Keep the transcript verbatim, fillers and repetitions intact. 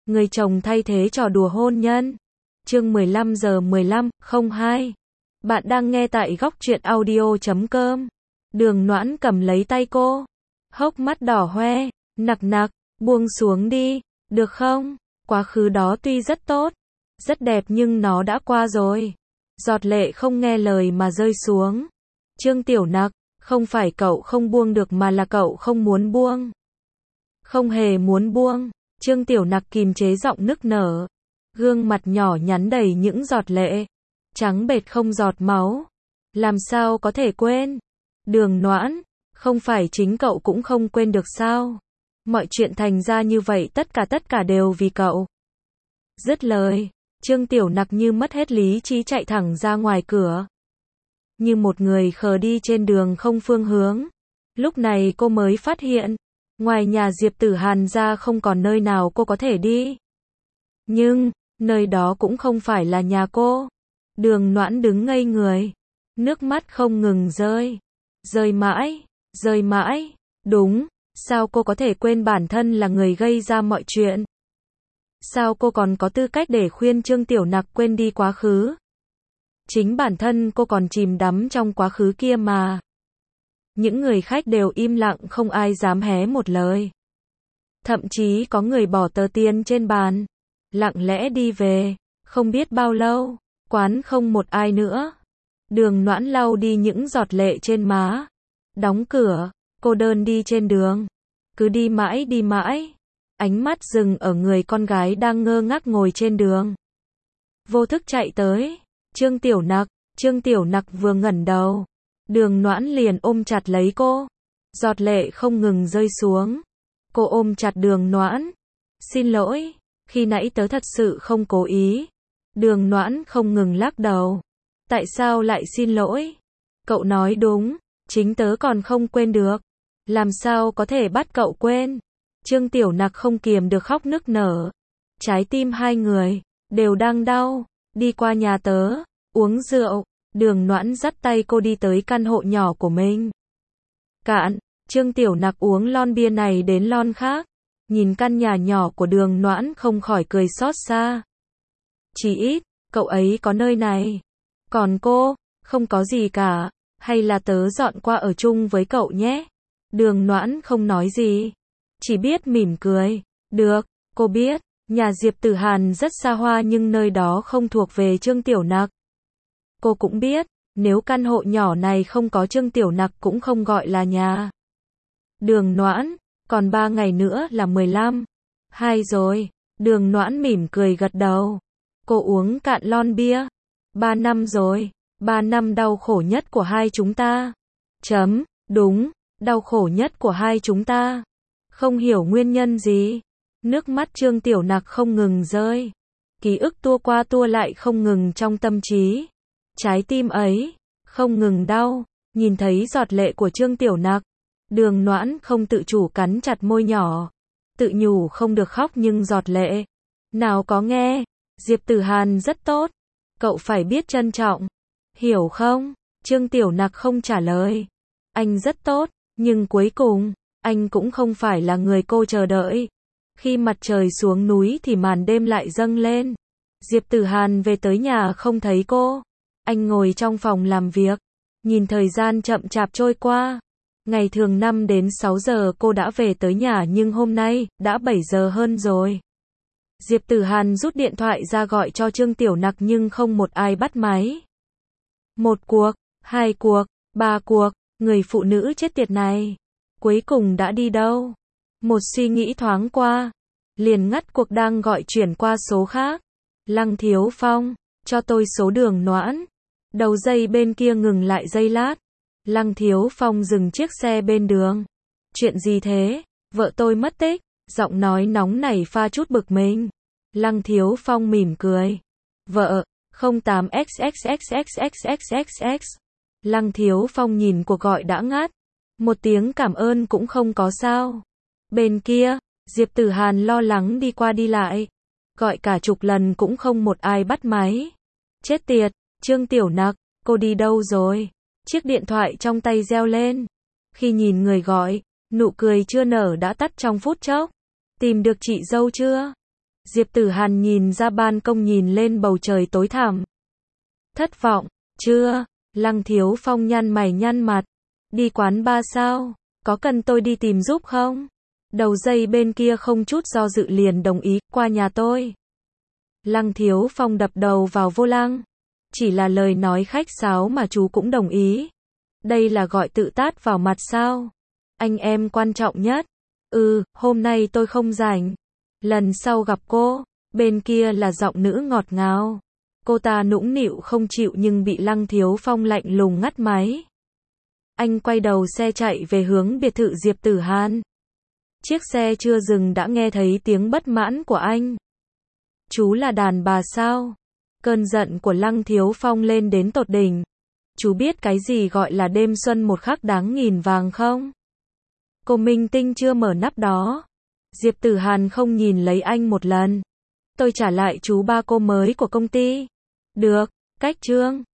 Người chồng thay thế trò đùa hôn nhân. Chương mười lăm giờ mười lăm, không hai. Bạn đang nghe tại góc truyện audio chấm com. Đường Noãn cầm lấy tay cô. Hốc mắt đỏ hoe, nặc nặc, buông xuống đi, được không? Quá khứ đó tuy rất tốt, rất đẹp nhưng nó đã qua rồi. Giọt lệ không nghe lời mà rơi xuống. Trương Tiểu Nặc, không phải cậu không buông được mà là cậu không muốn buông. Không hề muốn buông. Trương Tiểu Nặc kìm chế giọng nức nở. Gương mặt nhỏ nhắn đầy những giọt lệ. Trắng bệt không giọt máu. Làm sao có thể quên? Đường Noãn, không phải chính cậu cũng không quên được sao? Mọi chuyện thành ra như vậy tất cả tất cả đều vì cậu. Dứt lời, Trương Tiểu Nặc như mất hết lý trí chạy thẳng ra ngoài cửa. Như một người khờ đi trên đường không phương hướng. Lúc này cô mới phát hiện, ngoài nhà Diệp Tử Hàn ra không còn nơi nào cô có thể đi. Nhưng, nơi đó cũng không phải là nhà cô. Đường Noãn đứng ngây người. Nước mắt không ngừng rơi. Rơi mãi, rơi mãi. Đúng, sao cô có thể quên bản thân là người gây ra mọi chuyện? Sao cô còn có tư cách để khuyên Trương Tiểu Nặc quên đi quá khứ? Chính bản thân cô còn chìm đắm trong quá khứ kia mà. Những người khách đều im lặng không ai dám hé một lời. Thậm chí có người bỏ tờ tiền trên bàn. Lặng lẽ đi về. Không biết bao lâu, quán không một ai nữa. Đường Noãn lau đi những giọt lệ trên má. Đóng cửa, cô đơn đi trên đường. Cứ đi mãi đi mãi. Ánh mắt dừng ở người con gái đang ngơ ngác ngồi trên đường. Vô thức chạy tới. Trương Tiểu Nặc, Trương Tiểu Nặc vừa ngẩng đầu. Đường Noãn liền ôm chặt lấy cô. Giọt lệ không ngừng rơi xuống. Cô ôm chặt Đường Noãn. Xin lỗi, khi nãy tớ thật sự không cố ý. Đường Noãn không ngừng lắc đầu. Tại sao lại xin lỗi? Cậu nói đúng, chính tớ còn không quên được. Làm sao có thể bắt cậu quên? Trương Tiểu Nặc không kiềm được khóc nức nở. Trái tim hai người đều đang đau. Đi qua nhà tớ, uống rượu. Đường Noãn dắt tay cô đi tới căn hộ nhỏ của mình. Cạn, Trương Tiểu Nặc uống lon bia này đến lon khác. Nhìn căn nhà nhỏ của Đường Noãn không khỏi cười xót xa. Chỉ ít, cậu ấy có nơi này. Còn cô, không có gì cả. Hay là tớ dọn qua ở chung với cậu nhé? Đường Noãn không nói gì. Chỉ biết mỉm cười. Được, cô biết, nhà Diệp Tử Hàn rất xa hoa nhưng nơi đó không thuộc về Trương Tiểu Nặc. Cô cũng biết, nếu căn hộ nhỏ này không có Trương Tiểu Nặc cũng không gọi là nhà. Đường Noãn, còn ba ngày nữa là mười lăm. Hai rồi. Đường Noãn mỉm cười gật đầu. Cô uống cạn lon bia. Ba năm rồi. Ba năm đau khổ nhất của hai chúng ta. Chấm, đúng, đau khổ nhất của hai chúng ta. Không hiểu nguyên nhân gì. Nước mắt Trương Tiểu Nặc không ngừng rơi. Ký ức tua qua tua lại không ngừng trong tâm trí. Trái tim ấy, không ngừng đau. Nhìn thấy giọt lệ của Trương Tiểu Nặc. Đường Noãn không tự chủ cắn chặt môi nhỏ. Tự nhủ không được khóc nhưng giọt lệ. Nào có nghe, Diệp Tử Hàn rất tốt. Cậu phải biết trân trọng. Hiểu không? Trương Tiểu Nặc không trả lời. Anh rất tốt, nhưng cuối cùng, anh cũng không phải là người cô chờ đợi. Khi mặt trời xuống núi thì màn đêm lại dâng lên. Diệp Tử Hàn về tới nhà không thấy cô. Anh ngồi trong phòng làm việc. Nhìn thời gian chậm chạp trôi qua. Ngày thường năm đến sáu giờ cô đã về tới nhà nhưng hôm nay, đã bảy giờ hơn rồi. Diệp Tử Hàn rút điện thoại ra gọi cho Trương Tiểu Nặc nhưng không một ai bắt máy. Một cuộc, hai cuộc, ba cuộc, người phụ nữ chết tiệt này. Cuối cùng đã đi đâu? Một suy nghĩ thoáng qua. Liền ngắt cuộc đang gọi chuyển qua số khác. Lăng Thiếu Phong, cho tôi số Đường Noãn. Đầu dây bên kia ngừng lại giây lát. Lăng Thiếu Phong dừng chiếc xe bên đường. Chuyện gì thế? Vợ tôi mất tích. Giọng nói nóng nảy pha chút bực mình. Lăng Thiếu Phong mỉm cười. Vợ, không tám x x x x x x x x. Lăng Thiếu Phong nhìn cuộc gọi đã ngắt. Một tiếng cảm ơn cũng không có sao. Bên kia, Diệp Tử Hàn lo lắng đi qua đi lại. Gọi cả chục lần cũng không một ai bắt máy. Chết tiệt, Trương Tiểu Nặc, cô đi đâu rồi? Chiếc điện thoại trong tay reo lên. Khi nhìn người gọi, nụ cười chưa nở đã tắt trong phút chốc. Tìm được chị dâu chưa? Diệp Tử Hàn nhìn ra ban công nhìn lên bầu trời tối thẳm. Thất vọng, chưa? Lăng Thiếu Phong nhăn mày nhăn mặt. Đi quán bar sao? Có cần tôi đi tìm giúp không? Đầu dây bên kia không chút do dự liền đồng ý, qua nhà tôi. Lăng Thiếu Phong đập đầu vào vô lăng. Chỉ là lời nói khách sáo mà chú cũng đồng ý. Đây là gọi tự tát vào mặt sao? Anh em quan trọng nhất. Ừ, hôm nay tôi không rảnh. Lần sau gặp cô. Bên kia là giọng nữ ngọt ngào. Cô ta nũng nịu không chịu nhưng bị Lăng Thiếu Phong lạnh lùng ngắt máy. Anh quay đầu xe chạy về hướng biệt thự Diệp Tử Hàn. Chiếc xe chưa dừng đã nghe thấy tiếng bất mãn của anh. Chú là đàn bà sao? Cơn giận của Lăng Thiếu Phong lên đến tột đỉnh. Chú biết cái gì gọi là đêm xuân một khắc đáng nghìn vàng không? Cô minh tinh chưa mở nắp đó. Diệp Tử Hàn không nhìn lấy anh một lần. Tôi trả lại chú ba cô mới của công ty. Được, cách trương.